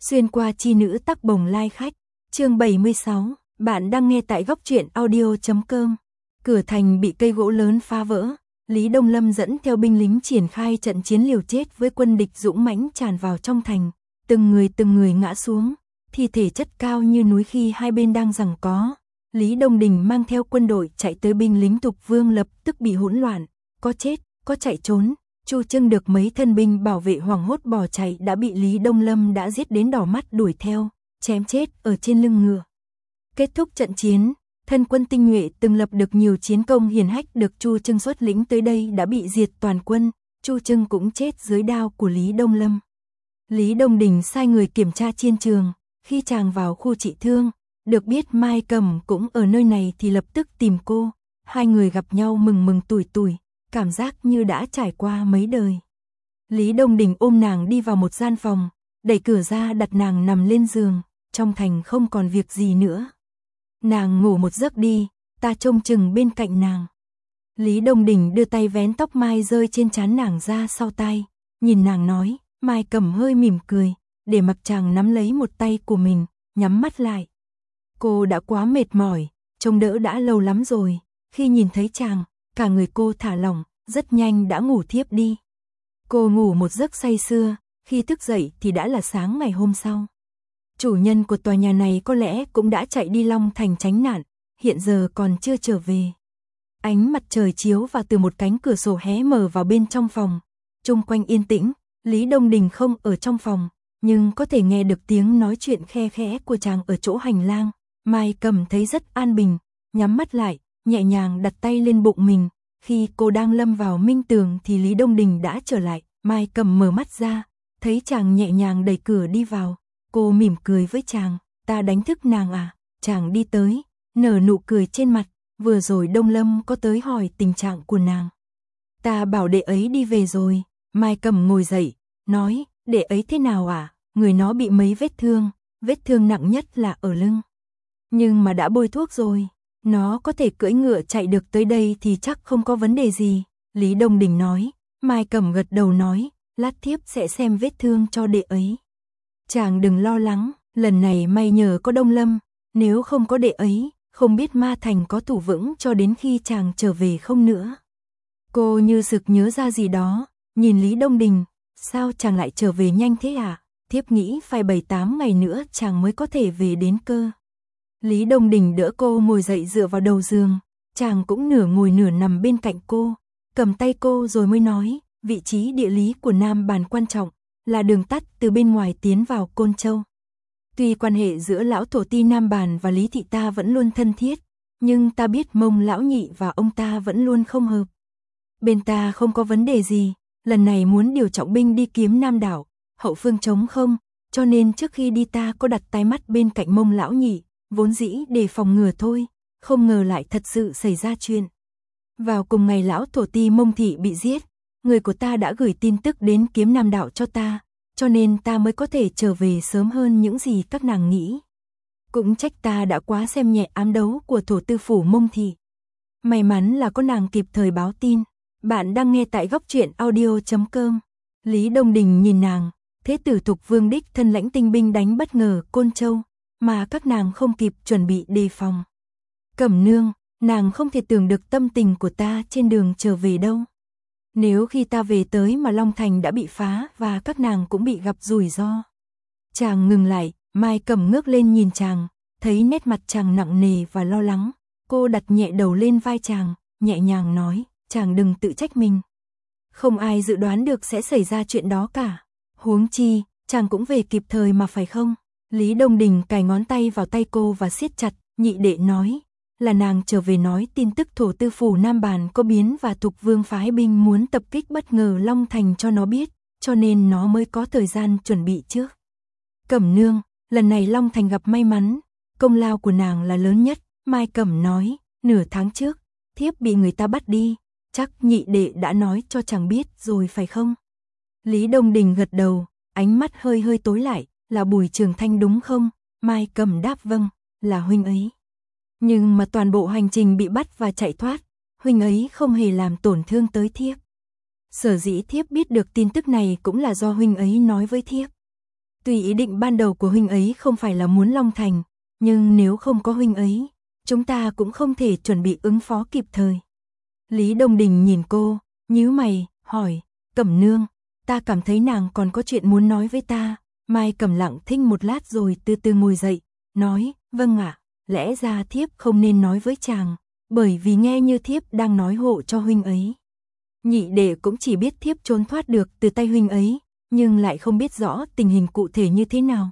Xuyên qua chi nữ tắc bồng lai khách, chương 76, bạn đang nghe tại góc truyện audio.com. Cửa thành bị cây gỗ lớn phá vỡ, Lý Đông Lâm dẫn theo binh lính triển khai trận chiến liều chết với quân địch dũng mãnh tràn vào trong thành, từng người ngã xuống, thi thể chất cao như núi khi hai bên đang giằng co. Lý Đông Đình mang theo quân đội chạy tới, binh lính Thục Vương lập tức bị hỗn loạn, có chết, có chạy trốn. Chu Trưng được mấy thân binh bảo vệ hoảng hốt bỏ chạy đã bị Lý Đông Lâm đã giết đến đỏ mắt đuổi theo, chém chết ở trên lưng ngựa. Kết thúc trận chiến, thân quân tinh nhuệ từng lập được nhiều chiến công hiển hách được Chu Trưng xuất lĩnh tới đây đã bị diệt toàn quân, Chu Trưng cũng chết dưới đao của Lý Đông Lâm. Lý Đông Đình sai người kiểm tra chiến trường, khi chàng vào khu trị thương, được biết Mai Cẩm cũng ở nơi này thì lập tức tìm cô, hai người gặp nhau mừng tủi, cảm giác như đã trải qua mấy đời. Lý Đông Đình ôm nàng đi vào một gian phòng, đẩy cửa ra đặt nàng nằm lên giường, trong thành không còn việc gì nữa. Nàng ngủ một giấc đi, ta trông chừng bên cạnh nàng. Lý Đông Đình đưa tay vén tóc mai rơi trên trán nàng ra sau tai, nhìn nàng nói. Mai Cẩm hơi mỉm cười, để mặc chàng nắm lấy một tay của mình, nhắm mắt lại. Cô đã quá mệt mỏi, trông đỡ đã lâu lắm rồi, khi nhìn thấy chàng, cả người cô thả lỏng, rất nhanh đã ngủ thiếp đi. Cô ngủ một giấc say sưa, khi thức dậy thì đã là sáng ngày hôm sau. Chủ nhân của tòa nhà này có lẽ cũng đã chạy đi Long Thành tránh nạn, hiện giờ còn chưa trở về. Ánh mặt trời chiếu vào từ một cánh cửa sổ hé mở vào bên trong phòng, chung quanh yên tĩnh. Lý Đông Đình không ở trong phòng, nhưng có thể nghe được tiếng nói chuyện khe khẽ của chàng ở chỗ hành lang. Mai Cẩm thấy rất an bình, nhắm mắt lại, nhẹ nhàng đặt tay lên bụng mình. Khi cô đang lâm vào minh tường thì Lý Đông Đình đã trở lại. Mai Cẩm mở mắt ra, thấy chàng nhẹ nhàng đẩy cửa đi vào. Cô mỉm cười với chàng, ta đánh thức nàng à? Chàng đi tới, nở nụ cười trên mặt, vừa rồi Đông Lâm có tới hỏi tình trạng của nàng. Ta bảo đệ ấy đi về rồi. Mai Cẩm ngồi dậy, nói, đệ ấy thế nào à? Người nó bị mấy vết thương nặng nhất là ở lưng. Nhưng mà đã bôi thuốc rồi, nó có thể cưỡi ngựa chạy được tới đây thì chắc không có vấn đề gì. Lý Đông Đình nói. Mai Cẩm gật đầu nói, lát thiếp sẽ xem vết thương cho đệ ấy. Chàng đừng lo lắng, lần này may nhờ có Đông Lâm, nếu không có đệ ấy, không biết Ma Thành có thủ vững cho đến khi chàng trở về không nữa. Cô như sực nhớ ra gì đó. Nhìn Lý Đông Đình, sao chàng lại trở về nhanh thế à? Thiếp nghĩ phải 7-8 ngày nữa chàng mới có thể về đến cơ. Lý Đông Đình đỡ cô ngồi dậy dựa vào đầu giường, chàng cũng nửa ngồi nửa nằm bên cạnh cô, cầm tay cô rồi mới nói, vị trí địa lý của Nam Bàn quan trọng, là đường tắt từ bên ngoài tiến vào Côn Châu. Tuy quan hệ giữa lão thổ ti Nam Bàn và Lý thị ta vẫn luôn thân thiết, nhưng ta biết Mông lão nhị và ông ta vẫn luôn không hợp. Bên ta không có vấn đề gì. Lần này muốn điều trọng binh đi kiếm Nam đảo, hậu phương trống không, cho nên trước khi đi ta có đặt tai mắt bên cạnh Mông lão nhị, vốn dĩ để phòng ngừa thôi, không ngờ lại thật sự xảy ra chuyện. Vào cùng ngày lão thổ ti Mông thị bị giết, người của ta đã gửi tin tức đến kiếm Nam đảo cho ta, cho nên ta mới có thể trở về sớm hơn những gì các nàng nghĩ. Cũng trách ta đã quá xem nhẹ ám đấu của thổ tư phủ Mông thị. May mắn là có nàng kịp thời báo tin. Bạn đang nghe tại góc truyện audio.com. Lý Đông Đình nhìn nàng, thế tử Thục Vương đích thân lãnh tinh binh đánh bất ngờ Côn Châu, mà các nàng không kịp chuẩn bị đề phòng. Cẩm nương, nàng không thể tưởng được tâm tình của ta trên đường trở về đâu. Nếu khi ta về tới mà Long Thành đã bị phá và các nàng cũng bị gặp rủi ro. Chàng ngừng lại, Mai Cẩm ngước lên nhìn chàng, thấy nét mặt chàng nặng nề và lo lắng. Cô đặt nhẹ đầu lên vai chàng, nhẹ nhàng nói. Chàng đừng tự trách mình. Không ai dự đoán được sẽ xảy ra chuyện đó cả. Huống chi, chàng cũng về kịp thời mà phải không? Lý Đông Đình cài ngón tay vào tay cô và siết chặt, nhị đệ nói. Là nàng trở về nói tin tức thổ tư phủ Nam Bàn có biến và Thục Vương phái binh muốn tập kích bất ngờ Long Thành cho nó biết, cho nên nó mới có thời gian chuẩn bị trước. Cẩm nương, lần này Long Thành gặp may mắn, công lao của nàng là lớn nhất. Mai Cẩm nói, nửa tháng trước, thiếp bị người ta bắt đi. Chắc nhị đệ đã nói cho chàng biết rồi phải không? Lý Đông Đình gật đầu, ánh mắt hơi tối lại, là Bùi Trường Thanh đúng không? Mai Cẩm đáp vâng, là huynh ấy. Nhưng mà toàn bộ hành trình bị bắt và chạy thoát, huynh ấy không hề làm tổn thương tới thiếp. Sở dĩ thiếp biết được tin tức này cũng là do huynh ấy nói với thiếp. Tuy ý định ban đầu của huynh ấy không phải là muốn Long Thành, nhưng nếu không có huynh ấy, chúng ta cũng không thể chuẩn bị ứng phó kịp thời. Lý Đông Đình nhìn cô, nhíu mày, hỏi, Cẩm Nương, ta cảm thấy nàng còn có chuyện muốn nói với ta. Mai Cẩm lặng thinh một lát rồi từ từ ngồi dậy, nói, vâng ạ, lẽ ra thiếp không nên nói với chàng, bởi vì nghe như thiếp đang nói hộ cho huynh ấy. Nhị đệ cũng chỉ biết thiếp trốn thoát được từ tay huynh ấy, nhưng lại không biết rõ tình hình cụ thể như thế nào.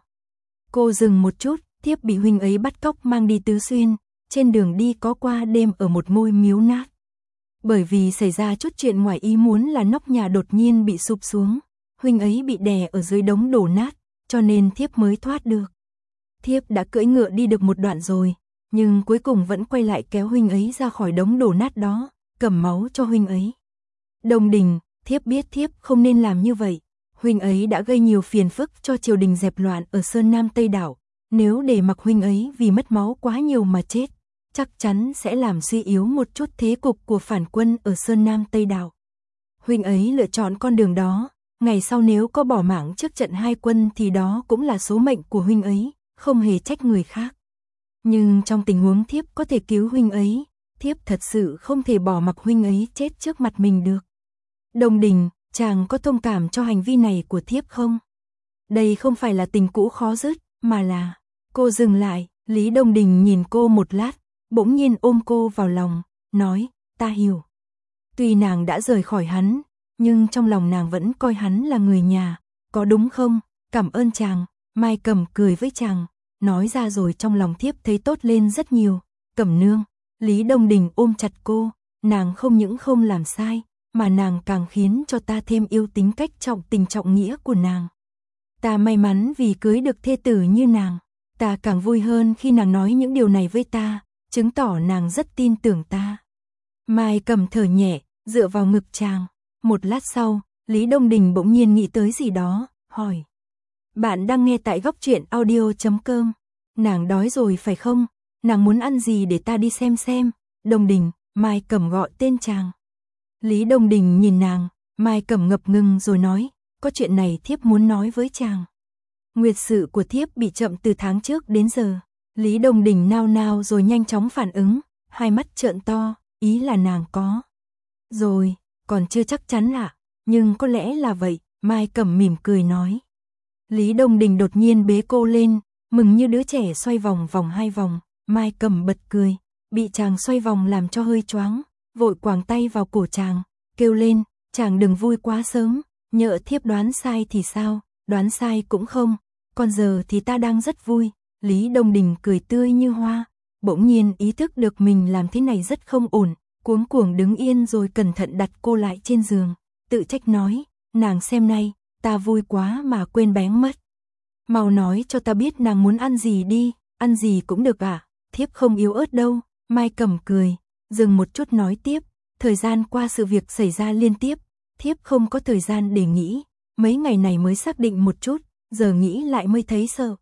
Cô dừng một chút, thiếp bị huynh ấy bắt cóc mang đi Tứ Xuyên, trên đường đi có qua đêm ở một ngôi miếu nát. Bởi vì xảy ra chút chuyện ngoài ý muốn là nóc nhà đột nhiên bị sụp xuống, huynh ấy bị đè ở dưới đống đổ nát, cho nên thiếp mới thoát được. Thiếp đã cưỡi ngựa đi được một đoạn rồi, nhưng cuối cùng vẫn quay lại kéo huynh ấy ra khỏi đống đổ nát đó, cầm máu cho huynh ấy. Đông Đình, thiếp biết thiếp không nên làm như vậy, huynh ấy đã gây nhiều phiền phức cho triều đình dẹp loạn ở Sơn Nam Tây Đảo, nếu để mặc huynh ấy vì mất máu quá nhiều mà chết, chắc chắn sẽ làm suy yếu một chút thế cục của phản quân ở Sơn Nam Tây Đảo. Huynh ấy lựa chọn con đường đó, ngày sau nếu có bỏ mạng trước trận hai quân thì đó cũng là số mệnh của huynh ấy, không hề trách người khác. Nhưng trong tình huống thiếp có thể cứu huynh ấy, thiếp thật sự không thể bỏ mặc huynh ấy chết trước mặt mình được. Đông Đình, chàng có thông cảm cho hành vi này của thiếp không? Đây không phải là tình cũ khó dứt, mà là... Cô dừng lại, Lý Đông Đình nhìn cô một lát, bỗng nhiên ôm cô vào lòng, nói, ta hiểu. Tuy nàng đã rời khỏi hắn, nhưng trong lòng nàng vẫn coi hắn là người nhà, có đúng không? Cảm ơn chàng. Mai Cẩm cười với chàng, nói ra rồi trong lòng thiếp thấy tốt lên rất nhiều. Cẩm Nương, Lý Đông Đình ôm chặt cô, nàng không những không làm sai, mà nàng càng khiến cho ta thêm yêu tính cách trọng tình trọng nghĩa của nàng. Ta may mắn vì cưới được thê tử như nàng, ta càng vui hơn khi nàng nói những điều này với ta, chứng tỏ nàng rất tin tưởng ta. Mai Cẩm thở nhẹ, dựa vào ngực chàng. Một lát sau, Lý Đông Đình bỗng nhiên nghĩ tới gì đó, hỏi. Bạn đang nghe tại góc truyện audio.com. Nàng đói rồi phải không? Nàng muốn ăn gì để ta đi xem. Đông Đình, Mai Cẩm gọi tên chàng. Lý Đông Đình nhìn nàng, Mai Cẩm ngập ngừng rồi nói, có chuyện này thiếp muốn nói với chàng. Nguyệt sự của thiếp bị chậm từ tháng trước đến giờ. Lý Đông Đình nao nao rồi nhanh chóng phản ứng, hai mắt trợn to, ý là nàng có. Rồi, còn chưa chắc chắn ạ, nhưng có lẽ là vậy, Mai Cẩm mỉm cười nói. Lý Đông Đình đột nhiên bế cô lên, mừng như đứa trẻ xoay vòng hai vòng, Mai Cẩm bật cười, bị chàng xoay vòng làm cho hơi choáng, vội quàng tay vào cổ chàng, kêu lên, chàng đừng vui quá sớm, nhỡ thiếp đoán sai thì sao, đoán sai cũng không, còn giờ thì ta đang rất vui. Lý Đông Đình cười tươi như hoa, bỗng nhiên ý thức được mình làm thế này rất không ổn, cuống cuồng đứng yên rồi cẩn thận đặt cô lại trên giường, tự trách nói, nàng xem nay, ta vui quá mà quên bén mất. Mau nói cho ta biết nàng muốn ăn gì đi, ăn gì cũng được à, thiếp không yếu ớt đâu. Mai Cẩm cười, dừng một chút nói tiếp, thời gian qua sự việc xảy ra liên tiếp, thiếp không có thời gian để nghĩ, mấy ngày này mới xác định một chút, giờ nghĩ lại mới thấy sợ.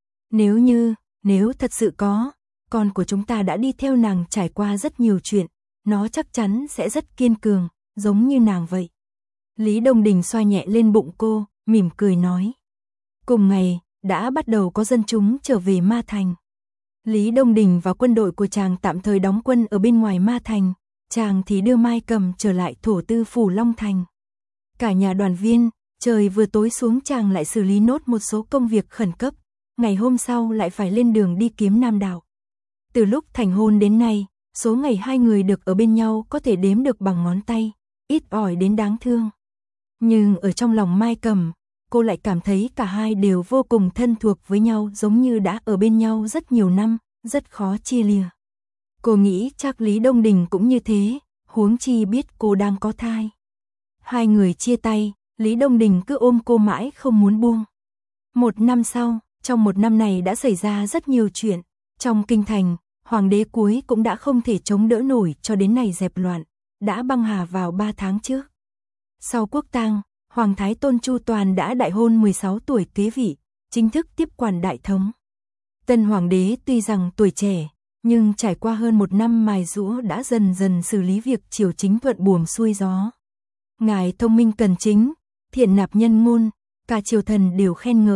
Nếu thật sự có, con của chúng ta đã đi theo nàng trải qua rất nhiều chuyện, nó chắc chắn sẽ rất kiên cường, giống như nàng vậy. Lý Đông Đình xoa nhẹ lên bụng cô, mỉm cười nói. Cùng ngày, đã bắt đầu có dân chúng trở về Ma Thành. Lý Đông Đình và quân đội của chàng tạm thời đóng quân ở bên ngoài Ma Thành, chàng thì đưa Mai Cẩm trở lại thổ tư phủ Long Thành. Cả nhà đoàn viên, trời vừa tối xuống chàng lại xử lý nốt một số công việc khẩn cấp, ngày hôm sau lại phải lên đường đi kiếm Nam Đạo. Từ lúc thành hôn đến nay, số ngày hai người được ở bên nhau có thể đếm được bằng ngón tay, ít ỏi đến đáng thương. Nhưng ở trong lòng Mai Cẩm, cô lại cảm thấy cả hai đều vô cùng thân thuộc với nhau, giống như đã ở bên nhau rất nhiều năm, rất khó chia lìa. Cô nghĩ chắc Lý Đông Đình cũng như thế, huống chi biết cô đang có thai. Hai người chia tay, Lý Đông Đình cứ ôm cô mãi không muốn buông. Một năm sau, trong một năm này đã xảy ra rất nhiều chuyện. Trong kinh thành, hoàng đế cuối cũng đã không thể chống đỡ nổi cho đến ngày dẹp loạn, đã băng hà vào 3 tháng trước. Sau quốc tang, Hoàng Thái Tôn Chu Toàn đã đại hôn 16 tuổi kế vị, chính thức tiếp quản đại thống. Tân hoàng đế tuy rằng tuổi trẻ, nhưng trải qua hơn một năm mài giũa đã dần dần xử lý việc triều chính thuận buồm xuôi gió. Ngài thông minh cần chính, thiện nạp nhân ngôn, cả triều thần đều khen ngợi,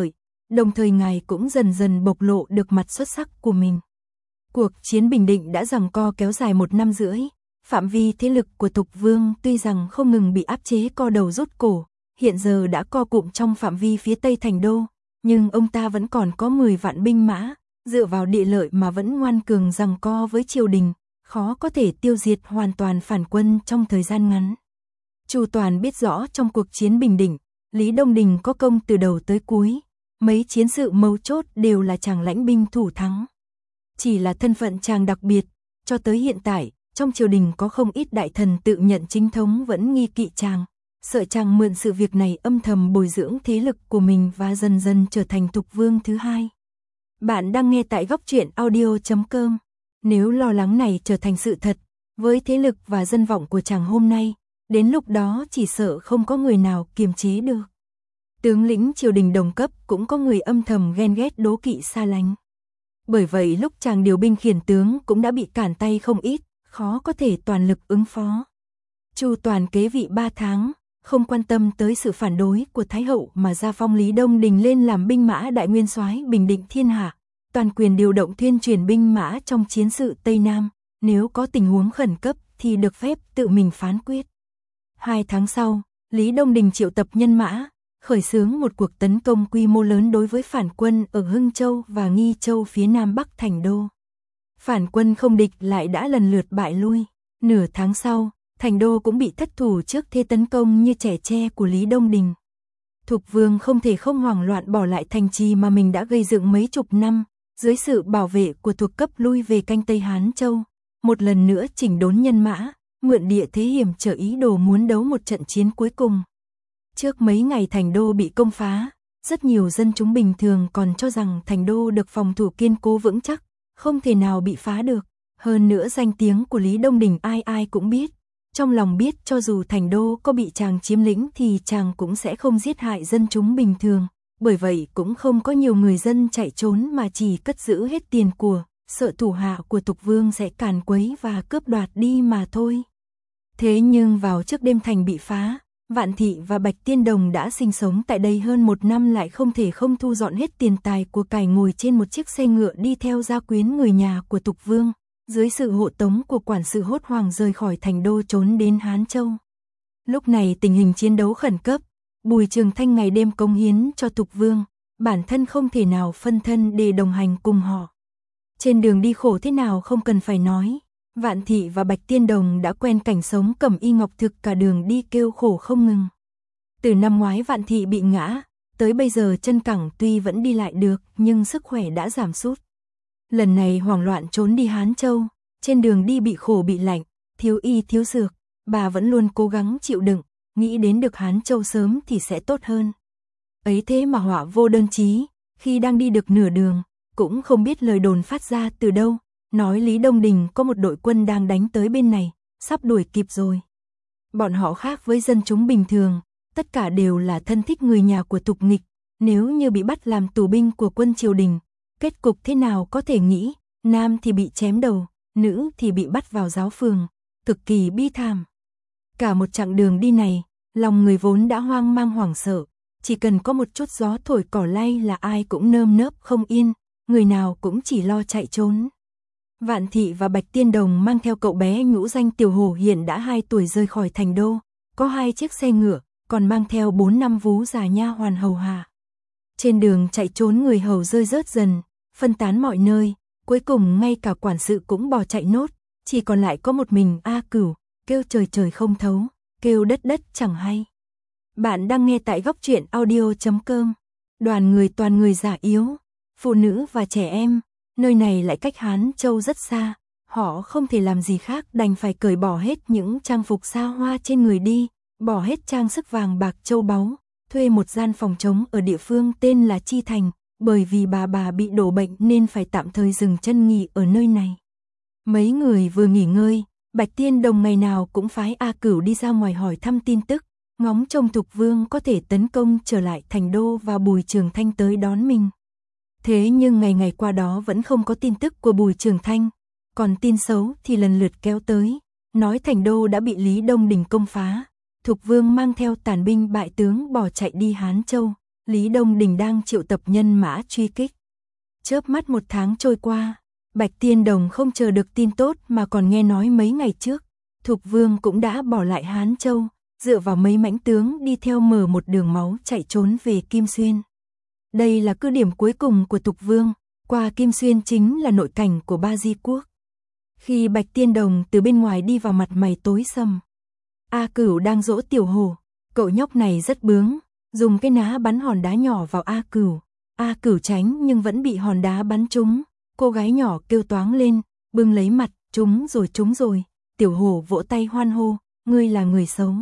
đồng thời ngài cũng dần dần bộc lộ được mặt xuất sắc của mình. Cuộc chiến Bình Định đã giằng co kéo dài 1 năm rưỡi, phạm vi thế lực của Thục Vương tuy rằng không ngừng bị áp chế co đầu rút cổ, hiện giờ đã co cụm trong phạm vi phía tây thành đô, nhưng ông ta vẫn còn có 10 vạn binh mã, dựa vào địa lợi mà vẫn ngoan cường giằng co với triều đình, khó có thể tiêu diệt hoàn toàn phản quân trong thời gian ngắn. Chu Toàn biết rõ trong cuộc chiến Bình Định, Lý Đông Đình có công từ đầu tới cuối, mấy chiến sự mấu chốt đều là chàng lãnh binh thủ thắng. Chỉ là thân phận chàng đặc biệt, cho tới hiện tại, trong triều đình có không ít đại thần tự nhận chính thống vẫn nghi kỵ chàng, sợ chàng mượn sự việc này âm thầm bồi dưỡng thế lực của mình và dần dần trở thành Thục Vương thứ hai. Bạn đang nghe tại góc truyện audio.com. Nếu lo lắng này trở thành sự thật, với thế lực và dân vọng của chàng hôm nay, đến lúc đó chỉ sợ không có người nào kiềm chế được. Tướng lĩnh triều đình đồng cấp cũng có người âm thầm ghen ghét đố kỵ xa lánh. Bởi vậy lúc chàng điều binh khiển tướng cũng đã bị cản tay không ít, khó có thể toàn lực ứng phó. Chu Toàn kế vị 3 tháng, không quan tâm tới sự phản đối của Thái hậu mà gia phong Lý Đông Đình lên làm binh mã đại nguyên soái bình định thiên hạ, toàn quyền điều động thuyên chuyển binh mã trong chiến sự Tây Nam, nếu có tình huống khẩn cấp thì được phép tự mình phán quyết. 2 tháng sau, Lý Đông Đình triệu tập nhân mã, khởi xướng một cuộc tấn công quy mô lớn đối với phản quân ở Hưng Châu và Nghi Châu phía nam bắc thành đô. Phản quân không địch lại đã lần lượt bại lui. Nửa tháng sau, thành đô cũng bị thất thủ trước thế tấn công như trẻ tre của Lý Đông Đình. Thục Vương không thể không hoảng loạn bỏ lại thành trì mà mình đã gây dựng mấy chục năm, dưới sự bảo vệ của thuộc cấp lui về canh Tây Hán Châu, một lần nữa chỉnh đốn nhân mã, mượn địa thế hiểm trở ý đồ muốn đấu một trận chiến cuối cùng. Trước mấy ngày thành đô bị công phá, rất nhiều dân chúng bình thường còn cho rằng thành đô được phòng thủ kiên cố vững chắc, không thể nào bị phá được. Hơn nữa danh tiếng của Lý Đông Đình ai ai cũng biết, trong lòng biết cho dù thành đô có bị chàng chiếm lĩnh thì chàng cũng sẽ không giết hại dân chúng bình thường, bởi vậy cũng không có nhiều người dân chạy trốn mà chỉ cất giữ hết tiền của, sợ thủ hạ của Thục Vương sẽ càn quấy và cướp đoạt đi mà thôi. Thế nhưng vào trước đêm thành bị phá, Vạn Thị và Bạch Tiên Đồng đã sinh sống tại đây hơn 1 năm lại không thể không thu dọn hết tiền tài của cải ngồi trên một chiếc xe ngựa đi theo gia quyến người nhà của Thục Vương, dưới sự hộ tống của quản sự hốt hoảng rời khỏi thành đô trốn đến Hán Châu. Lúc này tình hình chiến đấu khẩn cấp, Bùi Trường Thanh ngày đêm cống hiến cho Thục Vương, bản thân không thể nào phân thân để đồng hành cùng họ. Trên đường đi khổ thế nào không cần phải nói, Vạn Thị và Bạch Tiên Đồng đã quen cảnh sống cẩm y ngọc thực cả đường đi kêu khổ không ngừng. Từ năm ngoái Vạn Thị bị ngã, tới bây giờ chân cẳng tuy vẫn đi lại được nhưng sức khỏe đã giảm sút. Lần này hoảng loạn trốn đi Hán Châu, trên đường đi bị khổ bị lạnh, thiếu y thiếu dược, bà vẫn luôn cố gắng chịu đựng, nghĩ đến được Hán Châu sớm thì sẽ tốt hơn. Ấy thế mà họa vô đơn chí, khi đang đi được nửa đường, cũng không biết lời đồn phát ra từ đâu, nói Lý Đông Đình có một đội quân đang đánh tới bên này, sắp đuổi kịp rồi. Bọn họ khác với dân chúng bình thường, tất cả đều là thân thích người nhà của Thục Nghịch, nếu như bị bắt làm tù binh của quân triều đình, kết cục thế nào có thể nghĩ, nam thì bị chém đầu, nữ thì bị bắt vào giáo phường, cực kỳ bi thảm. Cả một chặng đường đi này, lòng người vốn đã hoang mang hoảng sợ, chỉ cần có một chút gió thổi cỏ lay là ai cũng nơm nớp không yên, người nào cũng chỉ lo chạy trốn. Vạn Thị và Bạch Tiên Đồng mang theo cậu bé nhũ danh Tiểu Hổ hiện đã 2 tuổi rời khỏi thành đô, có 2 chiếc xe ngựa, còn mang theo 4-5 vú già nha hoàn hầu hạ. Trên đường chạy trốn người hầu rơi rớt dần, phân tán mọi nơi, cuối cùng ngay cả quản sự cũng bỏ chạy nốt, chỉ còn lại có một mình A Cửu, kêu trời trời không thấu, kêu đất đất chẳng hay. Bạn đang nghe tại góc truyện audio.com. Đoàn người toàn người già yếu, phụ nữ và trẻ em, nơi này lại cách Hán Châu rất xa, họ không thể làm gì khác đành phải cởi bỏ hết những trang phục xa hoa trên người đi, bỏ hết trang sức vàng bạc châu báu, thuê một gian phòng trống ở địa phương tên là Chi Thành, bởi vì bà bị đổ bệnh nên phải tạm thời dừng chân nghỉ ở nơi này. Mấy người vừa nghỉ ngơi, Bạch Tiên Đồng ngày nào cũng phái A Cửu đi ra ngoài hỏi thăm tin tức, ngóng trông Thục Vương có thể tấn công trở lại thành đô và Bùi Trường Thanh tới đón mình. Thế nhưng ngày qua đó vẫn không có tin tức của Bùi Trường Thanh, còn tin xấu thì lần lượt kéo tới, nói thành đô đã bị Lý Đông Đình công phá, Thục Vương mang theo tàn binh bại tướng bỏ chạy đi Hán Châu, Lý Đông Đình đang triệu tập nhân mã truy kích. Chớp mắt 1 tháng trôi qua, Bạch Tiên Đồng không chờ được tin tốt mà còn nghe nói mấy ngày trước, Thục Vương cũng đã bỏ lại Hán Châu, dựa vào mấy mãnh tướng đi theo mở một đường máu chạy trốn về Kim Xuyên. Đây là cứ điểm cuối cùng của Thục Vương, qua Kim Xuyên chính là nội cảnh của Ba Di Quốc. Khi Bạch Tiên Đồng từ bên ngoài đi vào, mặt mày tối sầm. A Cửu đang dỗ Tiểu Hổ, cậu nhóc này rất bướng, dùng cái ná bắn hòn đá nhỏ vào A Cửu. A Cửu tránh nhưng vẫn bị hòn đá bắn trúng, cô gái nhỏ kêu toáng lên, bưng lấy mặt, trúng rồi. Tiểu Hổ vỗ tay hoan hô, ngươi là người xấu.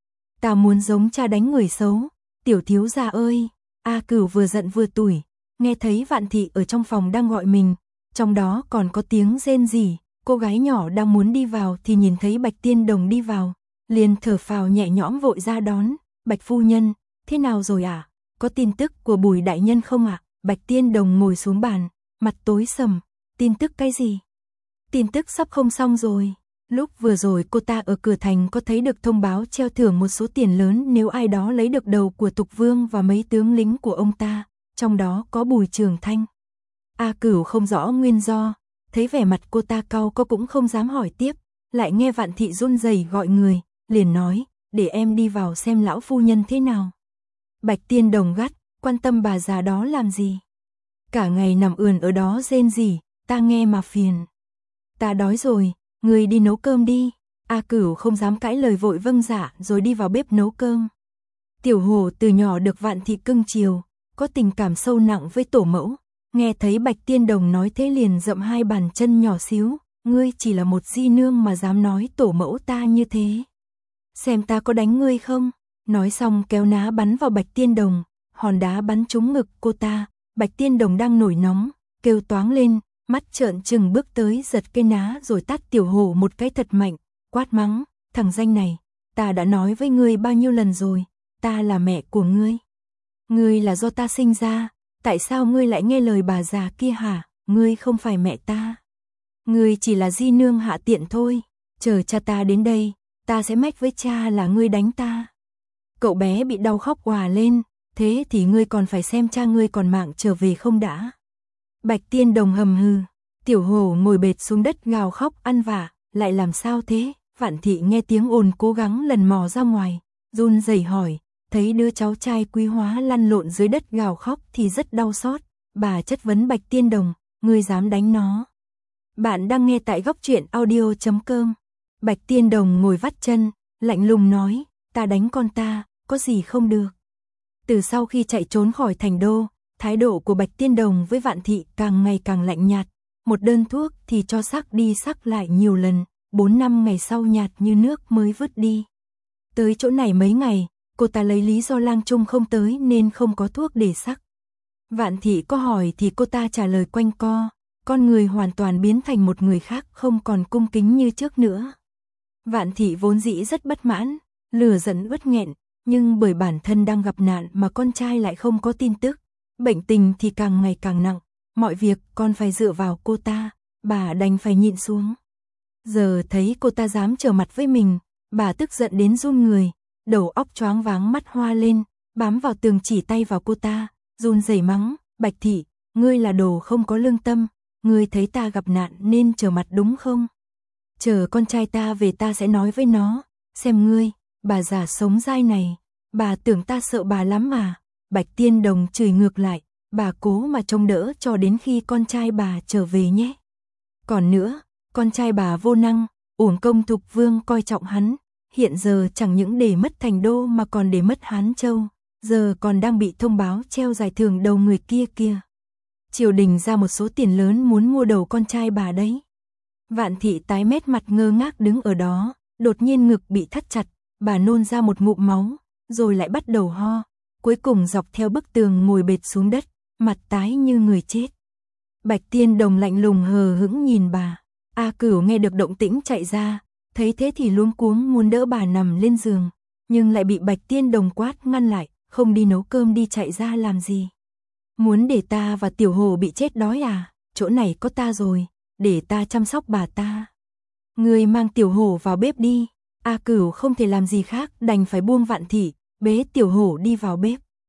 Ta muốn giống cha đánh người xấu, tiểu thiếu gia ơi. A Cửu vừa giận vừa tủi, nghe thấy Vạn Thị ở trong phòng đang gọi mình, trong đó còn có tiếng rên rỉ. Cô gái nhỏ đang muốn đi vào thì nhìn thấy Bạch Tiên Đồng đi vào, liền thở phào nhẹ nhõm vội ra đón. Bạch phu nhân, thế nào rồi ạ? Có tin tức của Bùi đại nhân không ạ? Bạch Tiên Đồng ngồi xuống bàn, mặt tối sầm. Tin tức cái gì? Tin tức sắp không xong rồi. Lúc vừa rồi cô ta ở cửa thành có thấy được thông báo treo thưởng một số tiền lớn nếu ai đó lấy được đầu của Thục Vương và mấy tướng lính của ông ta, trong đó có Bùi Trường Thanh. A Cửu không rõ nguyên do, thấy vẻ mặt cô ta cau có cũng không dám hỏi tiếp, lại nghe Vạn Thị run rẩy gọi người, liền nói, để em đi vào xem lão phu nhân thế nào. Bạch Tiên Đồng gắt, quan tâm bà già đó làm gì? Cả ngày nằm ườn ở đó rên rỉ, ta nghe mà phiền. Ta đói rồi, người đi nấu cơm đi. A Cửu không dám cãi lời vội vâng dạ rồi đi vào bếp nấu cơm. Tiểu Hổ từ nhỏ được Vạn Thị cưng chiều, có tình cảm sâu nặng với tổ mẫu, nghe thấy Bạch Tiên Đồng nói thế liền dậm 2 bàn chân nhỏ xíu, ngươi chỉ là một di nương mà dám nói tổ mẫu ta như thế. Xem ta có đánh ngươi không? Nói xong kéo ná bắn vào Bạch Tiên Đồng, hòn đá bắn trúng ngực cô ta. Bạch Tiên Đồng đang nổi nóng, kêu toáng lên, mắt trợn trừng bước tới giật cây ná rồi tát Tiểu Hổ một cái thật mạnh, quát mắng, thằng danh này, ta đã nói với ngươi bao nhiêu lần rồi, ta là mẹ của ngươi. Ngươi là do ta sinh ra, tại sao ngươi lại nghe lời bà già kia hả? Ngươi không phải mẹ ta. Ngươi chỉ là di nương hạ tiện thôi, chờ cha ta đến đây, ta sẽ mách với cha là ngươi đánh ta. Cậu bé bị đau khóc òa lên, thế thì ngươi còn phải xem cha ngươi còn mạng trở về không đã. Bạch Tiên Đồng hầm hừ, Tiểu Hổ ngồi bệt xuống đất gào khóc ăn vạ, lại làm sao thế? Vạn Thị nghe tiếng ồn cố gắng lần mò ra ngoài, run rẩy hỏi, thấy đứa cháu trai quý hóa lăn lộn dưới đất gào khóc thì rất đau xót. Bà chất vấn Bạch Tiên Đồng, ngươi dám đánh nó? Bạn đang nghe tại góc truyện audio.com. Bạch Tiên Đồng ngồi vắt chân, lạnh lùng nói, ta đánh con ta, có gì không được. Từ sau khi chạy trốn khỏi thành đô, thái độ của Bạch Tiên Đồng với Vạn Thị càng ngày càng lạnh nhạt, một đơn thuốc thì cho sắc đi sắc lại nhiều lần, 4-5 ngày sau nhạt như nước mới vứt đi. Tới chỗ này mấy ngày, cô ta lấy lý do lang trung không tới nên không có thuốc để sắc. Vạn Thị có hỏi thì cô ta trả lời quanh co, con người hoàn toàn biến thành một người khác không còn cung kính như trước nữa. Vạn Thị vốn dĩ rất bất mãn, lửa giận uất nghẹn, nhưng bởi bản thân đang gặp nạn mà con trai lại không có tin tức, bệnh tình thì càng ngày càng nặng, mọi việc còn phải dựa vào cô ta, bà đành phải nhịn xuống. Giờ thấy cô ta dám trở mặt với mình, bà tức giận đến run người, đầu óc choáng váng mắt hoa lên, bám vào tường chỉ tay vào cô ta, run rẩy mắng, Bạch Thị, ngươi là đồ không có lương tâm, ngươi thấy ta gặp nạn nên trở mặt đúng không? Chờ con trai ta về ta sẽ nói với nó, xem ngươi, bà già sống dai này, bà tưởng ta sợ bà lắm mà. Bạch Tiên Đồng chửi ngược lại, bà cố mà trông đỡ cho đến khi con trai bà trở về nhé. Còn nữa, con trai bà vô năng, uổng công Thục Vương coi trọng hắn, hiện giờ chẳng những để mất thành đô mà còn để mất Hán Châu, giờ còn đang bị thông báo treo giải thưởng đầu người kia kìa. Triều đình ra một số tiền lớn muốn mua đầu con trai bà đấy. Vạn Thị tái mét mặt ngơ ngác đứng ở đó, đột nhiên ngực bị thắt chặt, bà nôn ra một ngụm máu, rồi lại bắt đầu ho, cuối cùng dọc theo bức tường ngồi bệt xuống đất, mặt tái như người chết. Bạch Tiên Đồng lạnh lùng hờ hững nhìn bà. A Cửu nghe được động tĩnh chạy ra, thấy thế thì luống cuống muốn đỡ bà nằm lên giường, nhưng lại bị Bạch Tiên Đồng quát ngăn lại, không đi nấu cơm đi chạy ra làm gì. Muốn để ta và Tiểu Hổ bị chết đói à? Chỗ này có ta rồi, để ta chăm sóc bà ta. Người mang Tiểu Hổ vào bếp đi. A Cửu không thể làm gì khác, đành phải buông Vạn Thị, bế Tiểu Hổ đi vào bếp.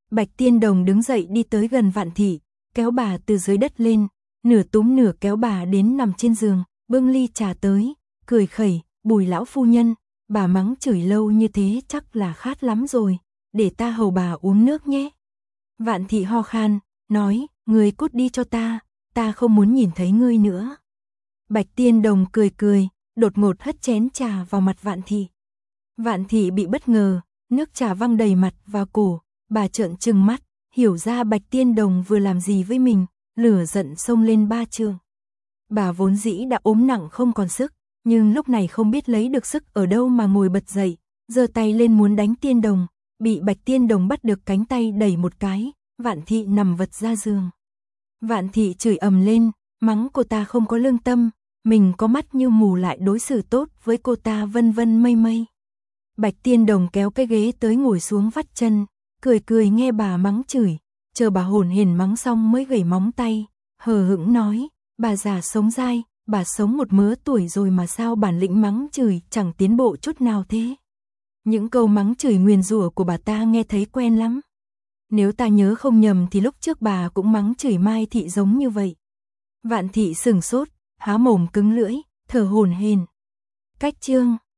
Bạch Tiên Đồng đứng dậy đi tới gần Vạn Thị, kéo bà từ dưới đất lên, nửa túm nửa kéo bà đến nằm trên giường, bưng ly trà tới, cười khẩy, Bùi lão phu nhân, bà mắng chửi lâu như thế chắc là khát lắm rồi, để ta hầu bà uống nước nhé. Vạn Thị ho khan, nói, ngươi cút đi cho ta không muốn nhìn thấy ngươi nữa. Bạch Tiên Đồng cười cười, đột ngột hất chén trà vào mặt Vạn Thị. Vạn Thị bị bất ngờ, nước trà văng đầy mặt và cổ, bà trợn trừng mắt, hiểu ra Bạch Tiên Đồng vừa làm gì với mình, lửa giận xông lên ba trượng. Bà vốn dĩ đã ốm nặng không còn sức, nhưng lúc này không biết lấy được sức ở đâu mà ngồi bật dậy, giơ tay lên muốn đánh Tiên Đồng, bị Bạch Tiên Đồng bắt được cánh tay đẩy một cái, Vạn Thị nằm vật ra giường. Vạn Thị chửi ầm lên, mắng cô ta không có lương tâm, mình có mắt như mù lại đối xử tốt với cô ta vân vân mây mây. Bạch Tiên Đồng kéo cái ghế tới ngồi xuống vắt chân, cười cười nghe bà mắng chửi, chờ bà hổn hển mắng xong mới gẩy móng tay, hờ hững nói, bà già sống dai, bà sống một mớ tuổi rồi mà sao bản lĩnh mắng chửi chẳng tiến bộ chút nào thế. Những câu mắng chửi nguyền rủa của bà ta nghe thấy quen lắm. Nếu ta nhớ không nhầm thì lúc trước bà cũng mắng chửi Mai Thị giống như vậy. Vạn Thị sửng sốt, há mồm cứng lưỡi, thở hổn hển. Cách chương